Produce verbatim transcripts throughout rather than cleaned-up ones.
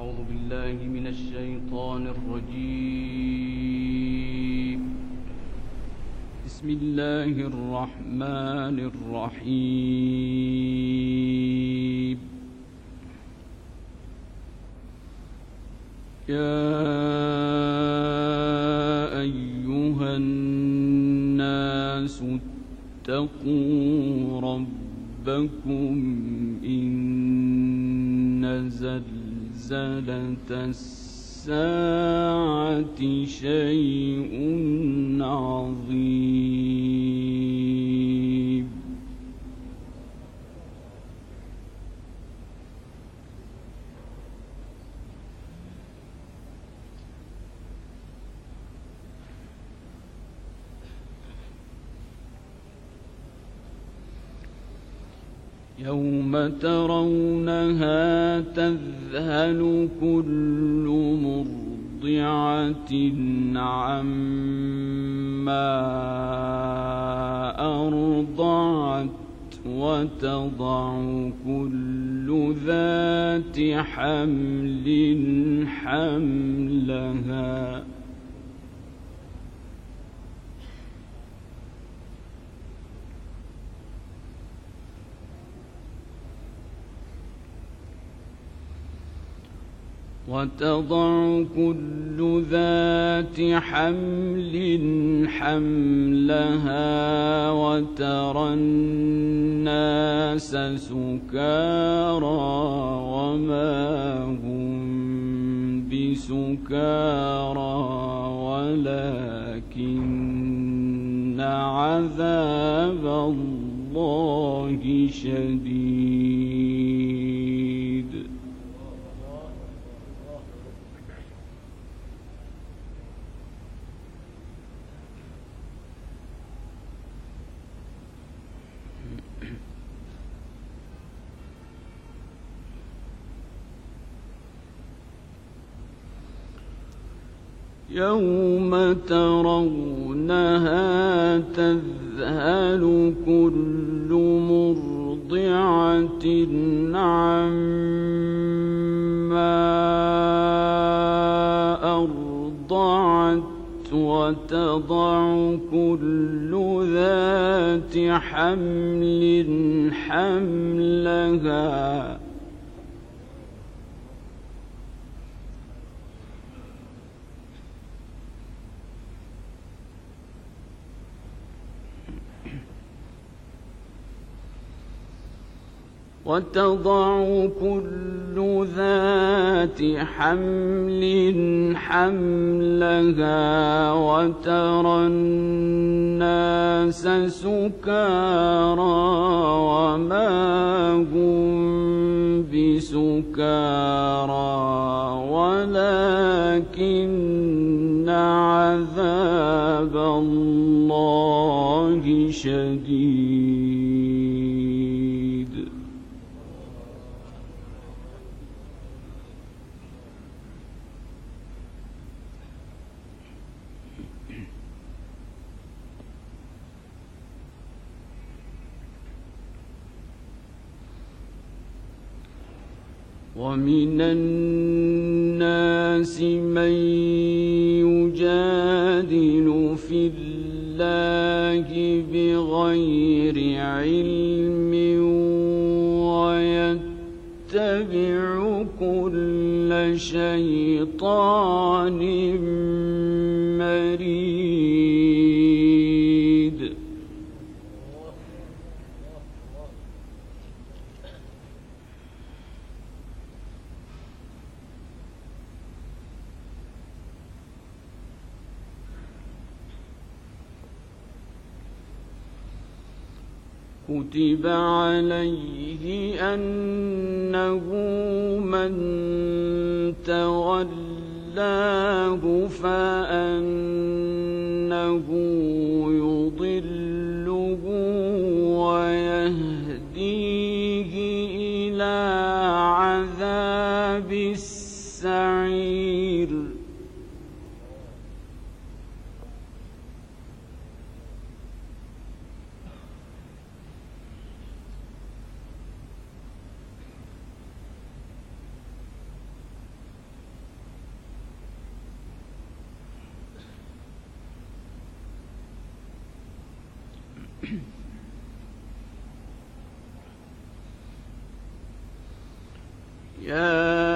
أعوذ بالله من الشيطان الرجيم. بسم الله الرحمن الرحيم. يا أيها الناس اتقوا ربكم إن زلزلة الساعة شيء عظيم. يوم ترونها تذهل كل مرضعة عما أرضعت وتضع كل ذات حمل حملها وتضع كل ذات حمل حملها وترى الناس سكارى وما هم بسكارى ولكن عذاب الله شديد. يوم ترونها تذهل كل مرضعة عما أرضعت وتضع كل ذات حمل حملها وتضع كل ذات حمل حملها وترى الناس سكارى وما هم بسكارى ولكن عذاب الله شديد. ومن الناس من يجادل في الله بغير علم ويتبع كل شيطان مريد. كتب عليه أنه من تولاه فأنه يضله ويهديه إلى عذاب السعير. يا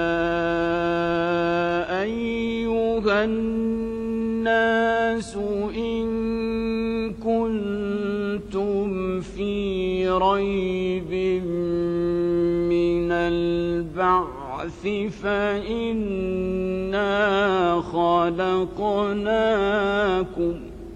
أيها الناس إن كنتم في ريب من البعث فإنا خلقناكم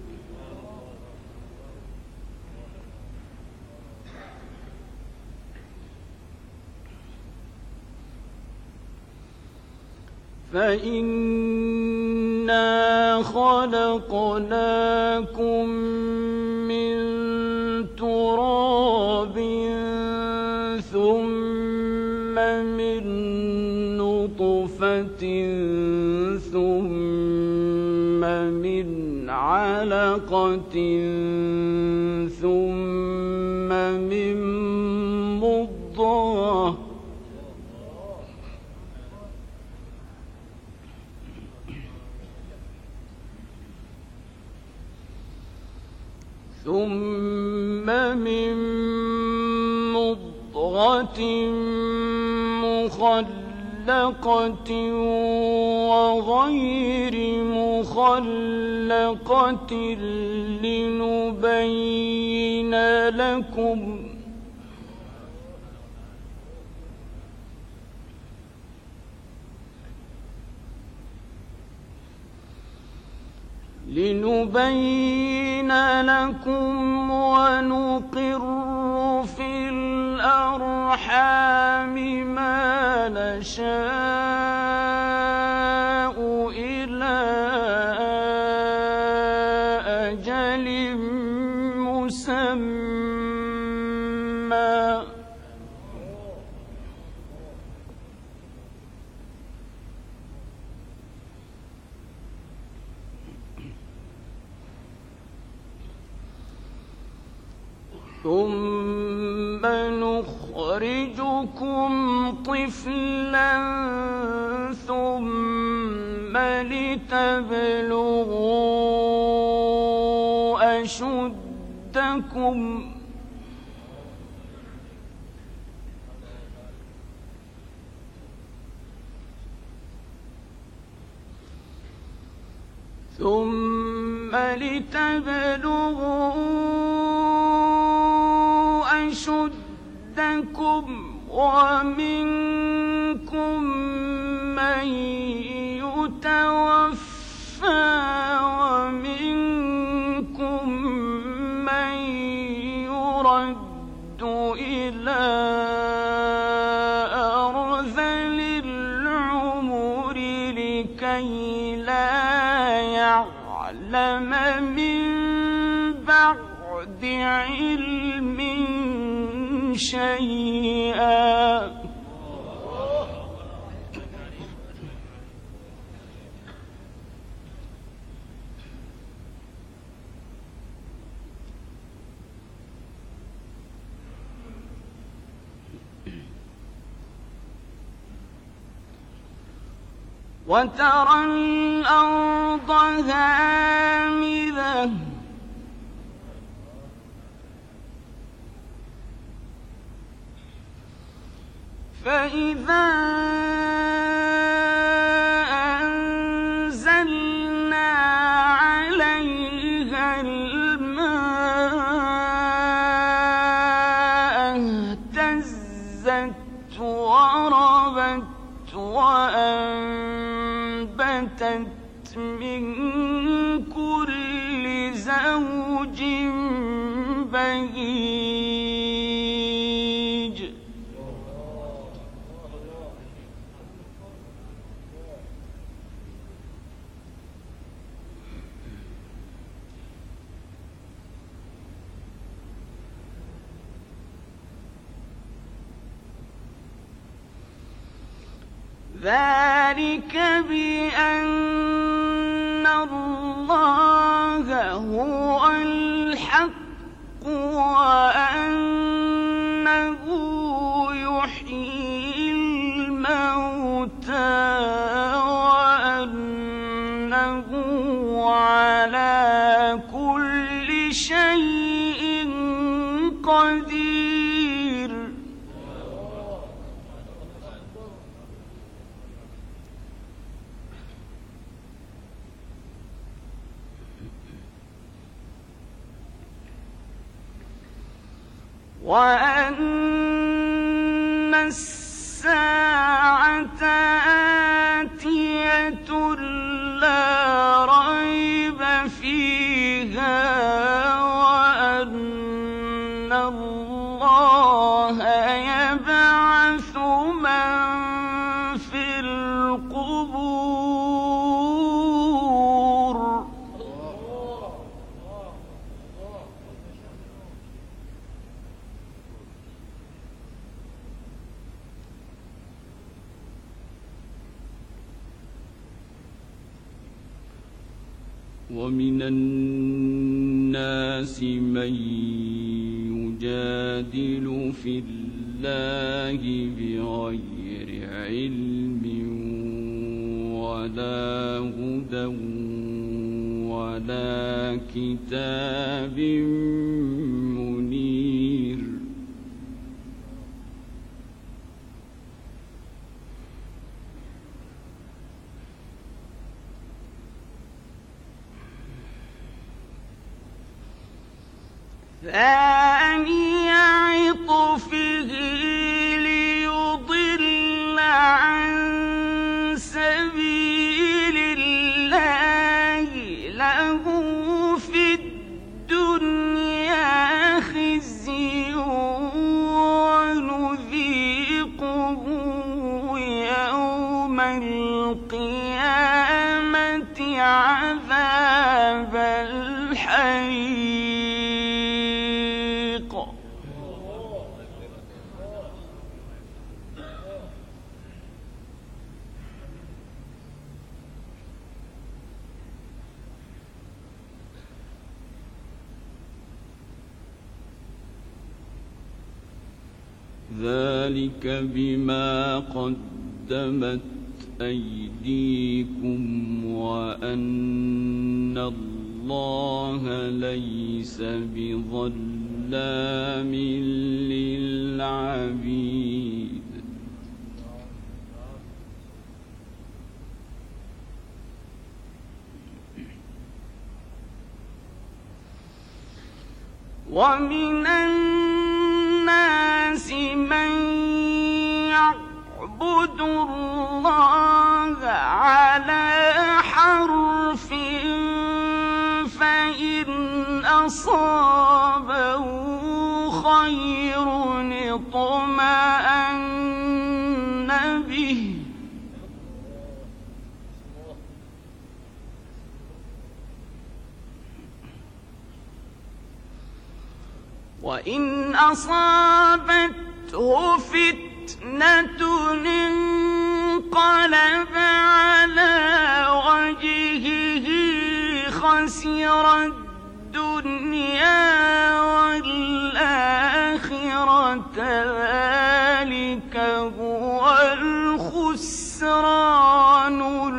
فإنا خلقناكم من تراب ثم من نطفة ثم من علقة ثم من مضغة ثم من مضغة مخلقة وغير مخلقة لنبين لكم لنبين لكم ونقر في الأرحام ما نشاء إلى أجل مسمى ثم نخرجكم طفلا ثم لتبلغوا أشدكم ثم لتبلغوا أشدكم ومنكم من يتوفى ومنكم من يرد إلى أرذل العمر لكي لا يعلم من بعد علم شيئا وترى الأرض هامدة فإذا أنزلنا عليها الماء اهتزت وربت وأنبتت من كل زوج بهيج ذلك بأن الله هو الحق وأنه يحيي الموتى وأنه على كل شيء وأن الساعة آتية لا ريب فيها وأن الله يبعث من في القبور. ومن الناس من يجادل في الله بغير علم ولا هدى ولا كتاب منير. ثاني عطفه ليضل عن سبيل الله له في الدنيا خزي ونذيقه يوم القيامة عذاب الحريق. ذلك بما قدمت أيديكم وأن الله ليس بظلام للعبيد. ومن الناس من يعبد الله على حرف فإن أصابه خير اطمأن به وإن أصابته فتنة انقلب على وجهه خسر الدنيا والآخرة ذلك هو الخسران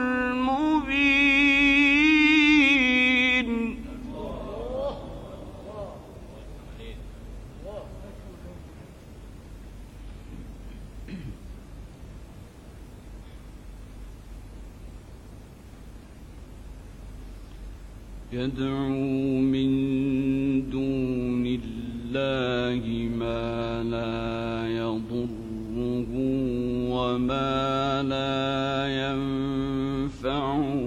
المبين. يدعو من دون الله ما لا يضره وما لا ينفعه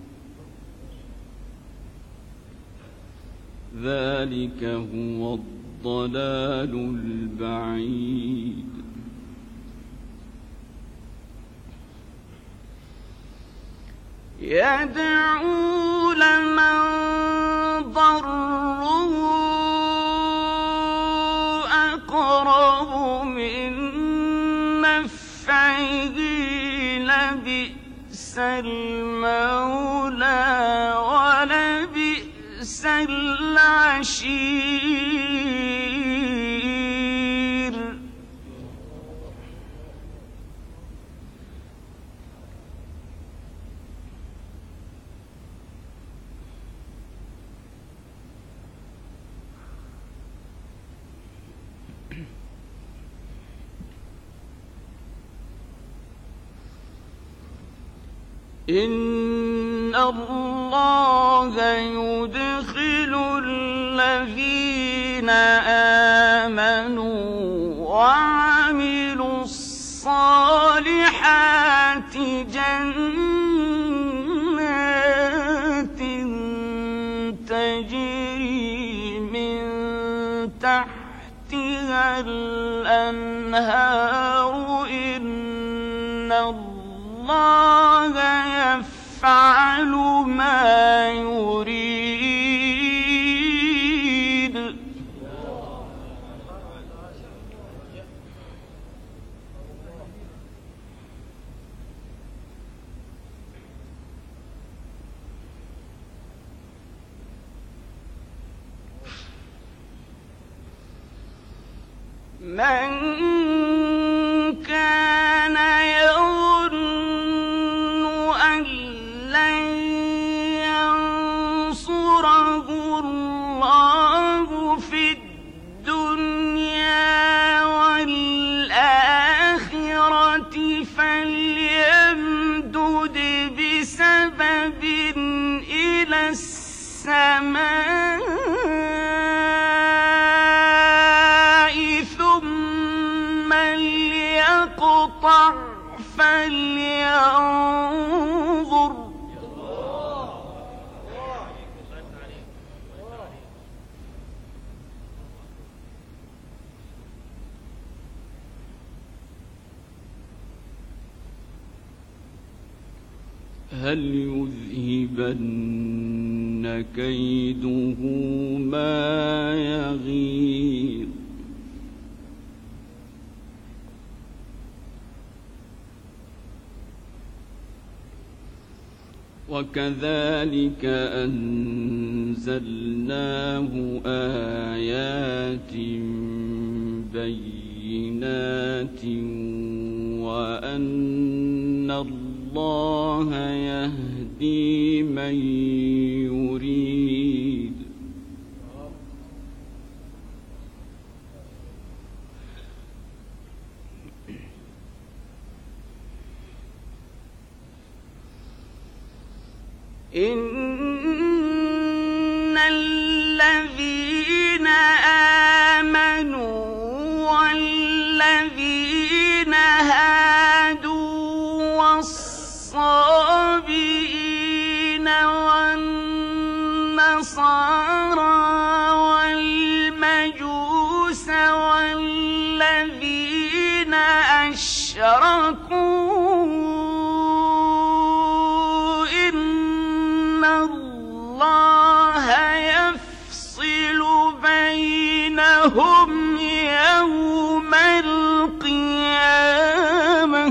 ذلك هو الضلال البعيد. يدعو لمن ضره أقرب من نفعه لبئس المولى ولبئس العشير. إن الله يدخل الذين آمنوا الصالحات جنات تجري من تحتها الأنهار إن الله يفعل ما يريد. من كان يظن أن لن ينصره الله في الدنيا والآخرة فليمدد بسبب إلى السماء فلينظر هل يذهبن كيده ما يغيظ. وكذلك أنزلناه آيات بينات وأن الله يهدي من يريد. إن الذين آمنوا والذين هادوا والصابئين والنصارى والمجوس والذين أشركوا هم يوم القيامة.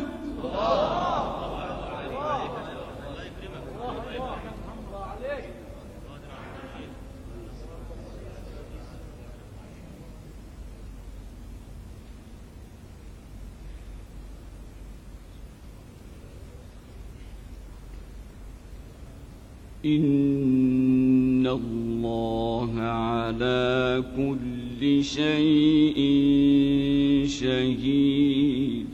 إن الله على كل شيء شهيد.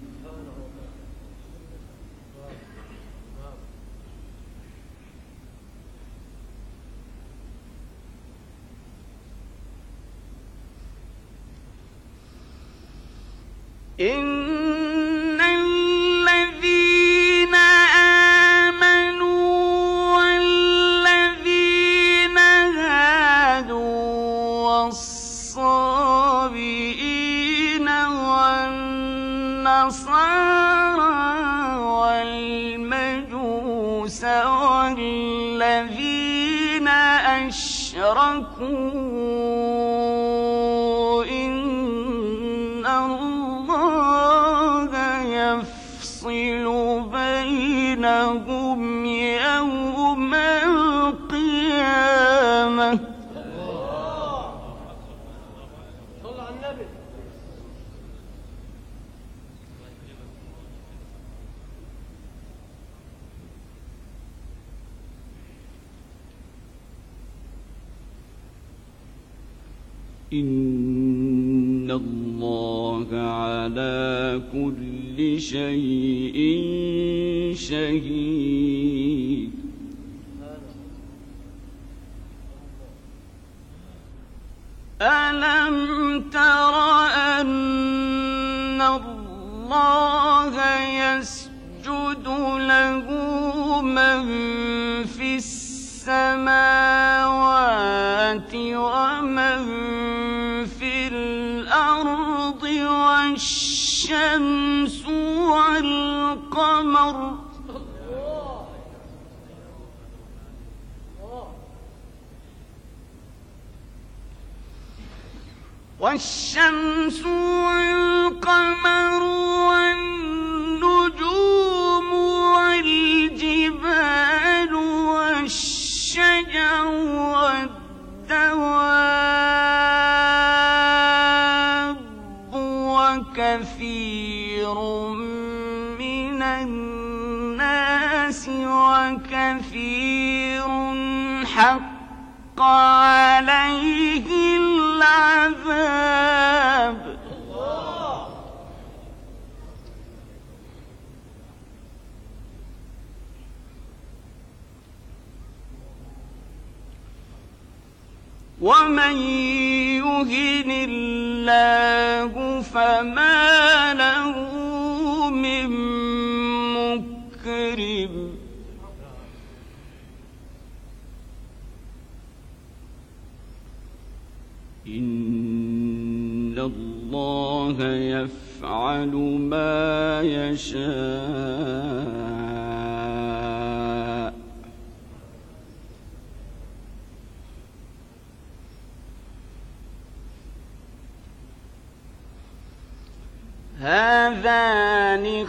إن الذين آمنوا والذين هادوا والصابئين والنصارى والمجوس والذين أشركوا إن الله يفصل بينهم يوم القيامة. صلى على النبي. إن الله على كل شيء شهيد. ألم تر أن الله اللَّهَ يَسْجُدُ لَهُ مَن فِي السَّمَاوَاتِ وَمَن فِي الْأَرْضِ وَالشَّمْسُ وَالْقَمَرُ والشمس والقمر والنجوم والجبال والشجر والدواب وكثير من الناس وكثير حق عليه العذاب. ومن يهن الله فما له من مكرم. إن الله يفعل ما يشاء. هذان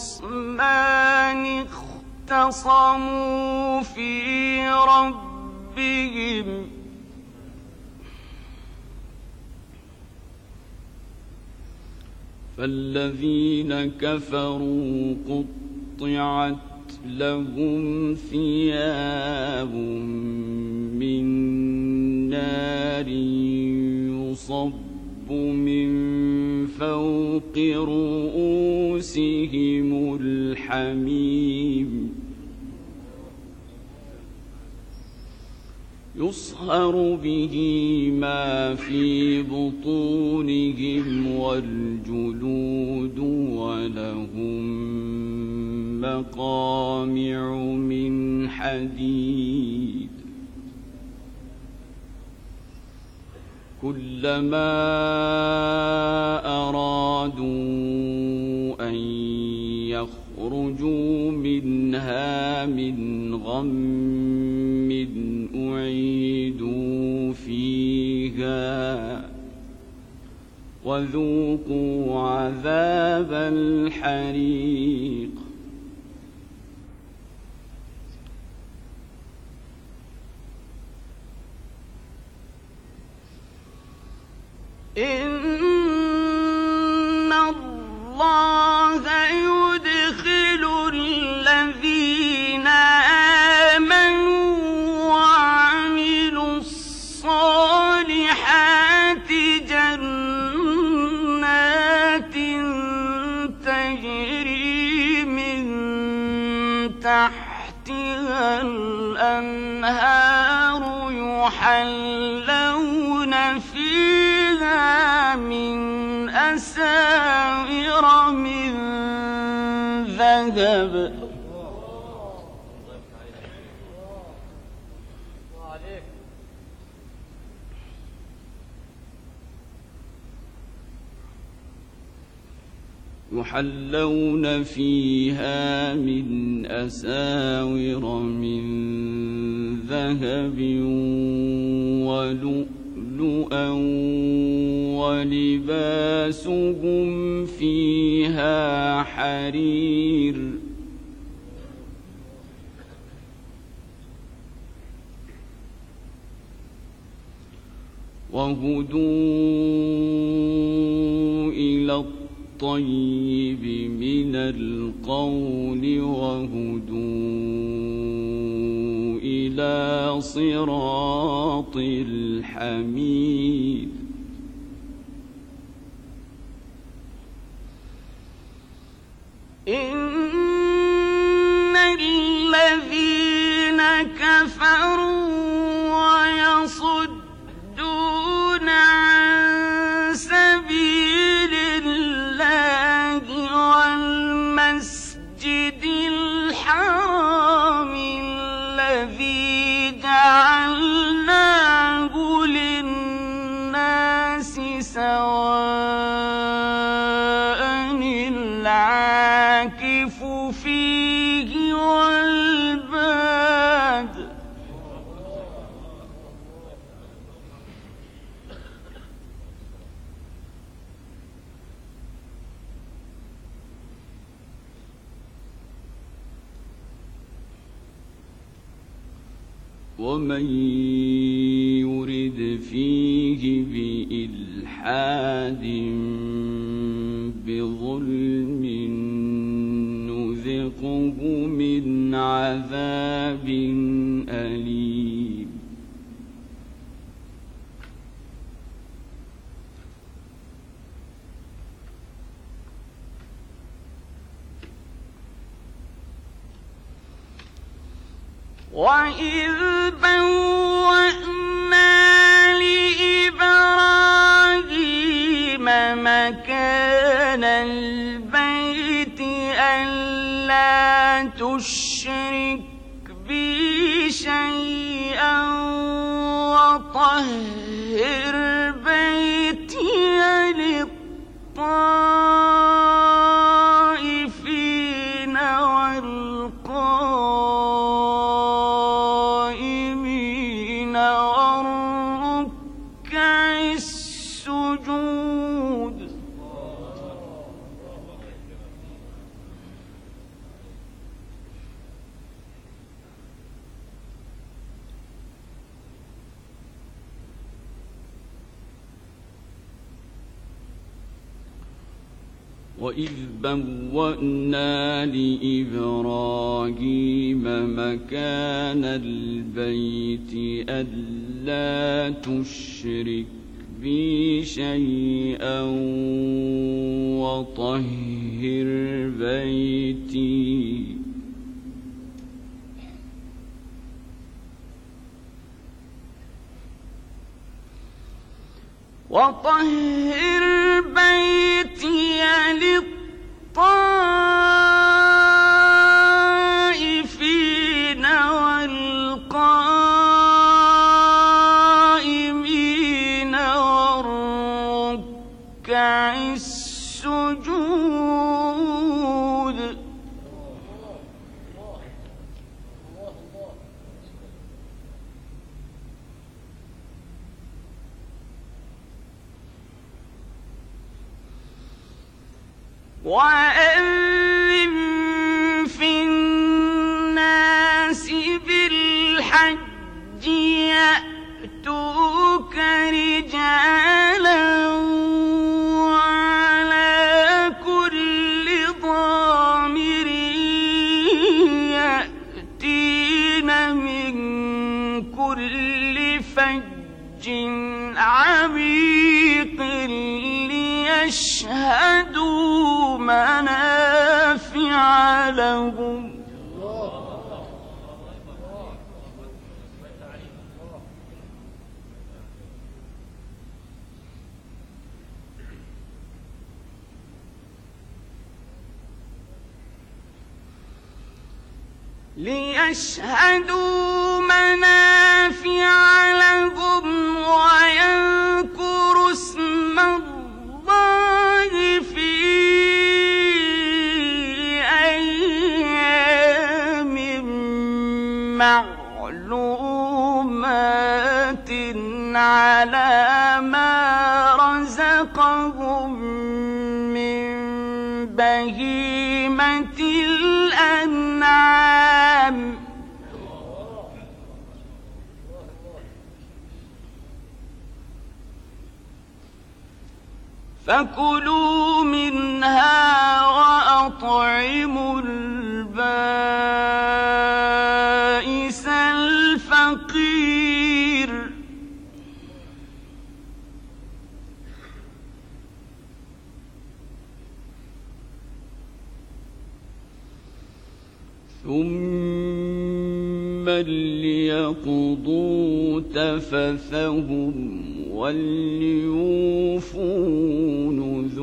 خصمان اختصموا في ربهم فالذين كفروا قطعت لهم ثياب من نار يصب من فوق رؤوسهم الحميم يصهر به ما في بطونهم والجلود ولهم مقامع من حديد كلما أرادوا أن يخرجوا منها من غم أعيدوا فيها وذوقوا عذاب الحريق. إن الله يدخل الذين آمنوا وعملوا الصالحات جنات تجري من تحتها الأنهار يحلون فيها من أساور من ذهب يحلون فيها من أساور من ذهب ولؤلؤا ولباسهم فيها حرير وهدوا إلى الطيب من القول وهدوا إلى صراط الحميد. إن الذين كفروا ويصدون عن سبيل الله العاكف فيه والباد ومن يرد فيه بإلحاد بظلم نذقه من عذاب أليم وَإِذْ بَوَّأْنَا لِإِبْرَاهِيمَ مَكَانَ الْبَيْتِ أَلَّا تُشْرِكْ بِي شَيْئًا وَطَهِّرْ بَيْتِيَ لِلطَّائِفِينَ والقائمين والركع السجود وَإِذْ بَوَّأْنَا لِإِبْرَاهِيمَ مَكَانَ الْبَيْتِ أَلَّا تُشْرِكْ بِي شَيْئًا وَطَهِّرْ بَيْتِي وطهر بيتي للطائفين والقائمين والركع السجود وَأَذِّن فِي النَّاسِ بِالْحَجِّ يَأْتُوكَ رِجَالًا وَعَلَىٰ كُلِّ ضَامِرٍ يَأْتِينَ مِن كُلِّ فَجٍّ عَمِيقٍ لِيَشْهَدُوا منافع لهم ليشهدوا منافع لهم ويذكروا اسم الله في أيام معلومات على ما رزقهم من بهيمة الأنعام فكلوا منها وأطعموا البائس الفقير ثم ليقضوا تفثهم وليوفوا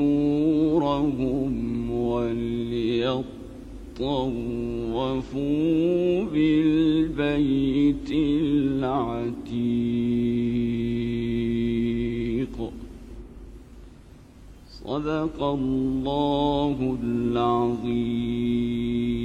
نذورهم وليطوفوا بالبيت العتيق. صدق الله العظيم.